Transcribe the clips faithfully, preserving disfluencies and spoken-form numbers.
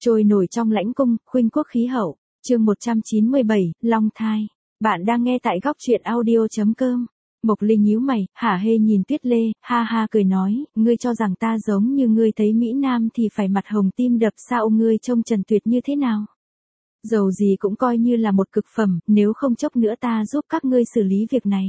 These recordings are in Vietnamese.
Trôi nổi trong lãnh cung, khuynh quốc khí hậu. Chương một trăm chín mươi bảy, Long thai. Bạn đang nghe tại góc truyện audio chấm com. Mộc Ly nhíu mày, hả hê nhìn Tuyết Lê, ha ha cười nói, ngươi cho rằng ta giống như ngươi thấy Mỹ Nam thì phải mặt hồng tim đập sao, ngươi trông Trần Tuyệt như thế nào? Dầu gì cũng coi như là một cực phẩm, nếu không chốc nữa ta giúp các ngươi xử lý việc này.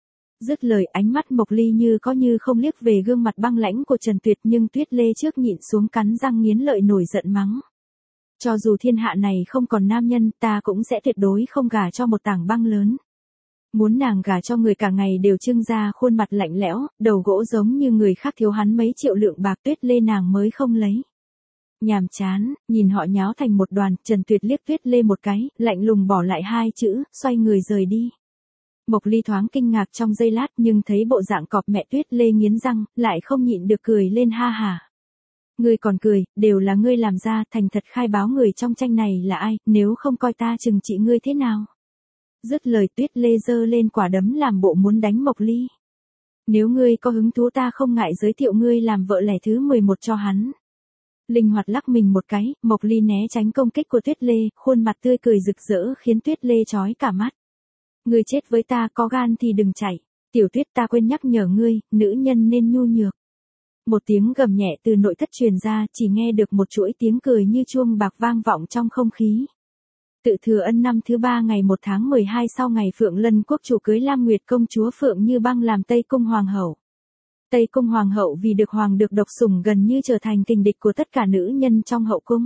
Dứt lời, ánh mắt Mộc Ly như có như không liếc về gương mặt băng lãnh của Trần Tuyệt, nhưng Tuyết Lê trước nhịn xuống cắn răng nghiến lợi nổi giận mắng. Cho dù thiên hạ này không còn nam nhân, ta cũng sẽ tuyệt đối không gả cho một tảng băng lớn. Muốn nàng gả cho người cả ngày đều trưng ra khuôn mặt lạnh lẽo, đầu gỗ giống như người khác thiếu hắn mấy triệu lượng bạc, Tuyết Lê nàng mới không lấy. Nhàm chán, nhìn họ nháo thành một đoàn, Trần Tuyệt liếc Tuyết Lê một cái, lạnh lùng bỏ lại hai chữ, xoay người rời đi. Mộc Ly thoáng kinh ngạc trong giây lát, nhưng thấy bộ dạng cọp mẹ Tuyết Lê nghiến răng, lại không nhịn được cười lên ha hả. Ngươi còn cười, đều là ngươi làm ra, thành thật khai báo người trong tranh này là ai, nếu không coi ta trừng trị ngươi thế nào. Dứt lời, Tuyết Lê giơ lên quả đấm làm bộ muốn đánh Mộc Ly. Nếu ngươi có hứng thú ta không ngại giới thiệu ngươi làm vợ lẻ thứ mười một cho hắn. Linh hoạt lắc mình một cái, Mộc Ly né tránh công kích của Tuyết Lê, khuôn mặt tươi cười rực rỡ khiến Tuyết Lê chói cả mắt. Ngươi chết với ta, có gan thì đừng chạy. Tiểu Tuyết, ta quên nhắc nhở ngươi, nữ nhân nên nhu nhược. Một tiếng gầm nhẹ từ nội thất truyền ra, chỉ nghe được một chuỗi tiếng cười như chuông bạc vang vọng trong không khí. Tự Thừa Ân năm thứ ba ngày một tháng mười hai sau ngày Phượng Lân quốc chủ cưới Lam Nguyệt công chúa Phượng Như Băng làm Tây Cung Hoàng hậu. Tây Cung Hoàng hậu vì được hoàng được độc sủng gần như trở thành tình địch của tất cả nữ nhân trong hậu cung.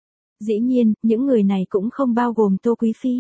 Dĩ nhiên, những người này cũng không bao gồm Tô Quý Phi.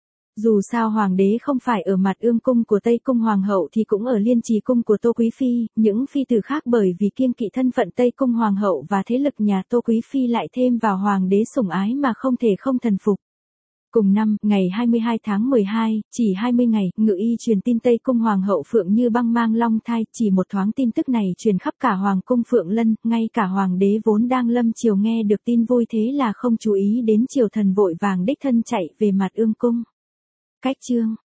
Dù sao hoàng đế không phải ở mặt ương cung của Tây Cung Hoàng hậu thì cũng ở liên trì cung của Tô Quý Phi, những phi tử khác bởi vì kiêng kỵ thân phận Tây Cung Hoàng hậu và thế lực nhà Tô Quý Phi lại thêm vào hoàng đế sủng ái mà không thể không thần phục. Cùng năm, ngày hai mươi hai tháng mười hai, chỉ hai mươi ngày, ngự y truyền tin Tây Cung Hoàng hậu Phượng Như Băng mang long thai, chỉ một thoáng tin tức này truyền khắp cả hoàng cung Phượng Lân, ngay cả hoàng đế vốn đang lâm triều nghe được tin vui thế là không chú ý đến triều thần vội vàng đích thân chạy về mặt ương cung. Cách chương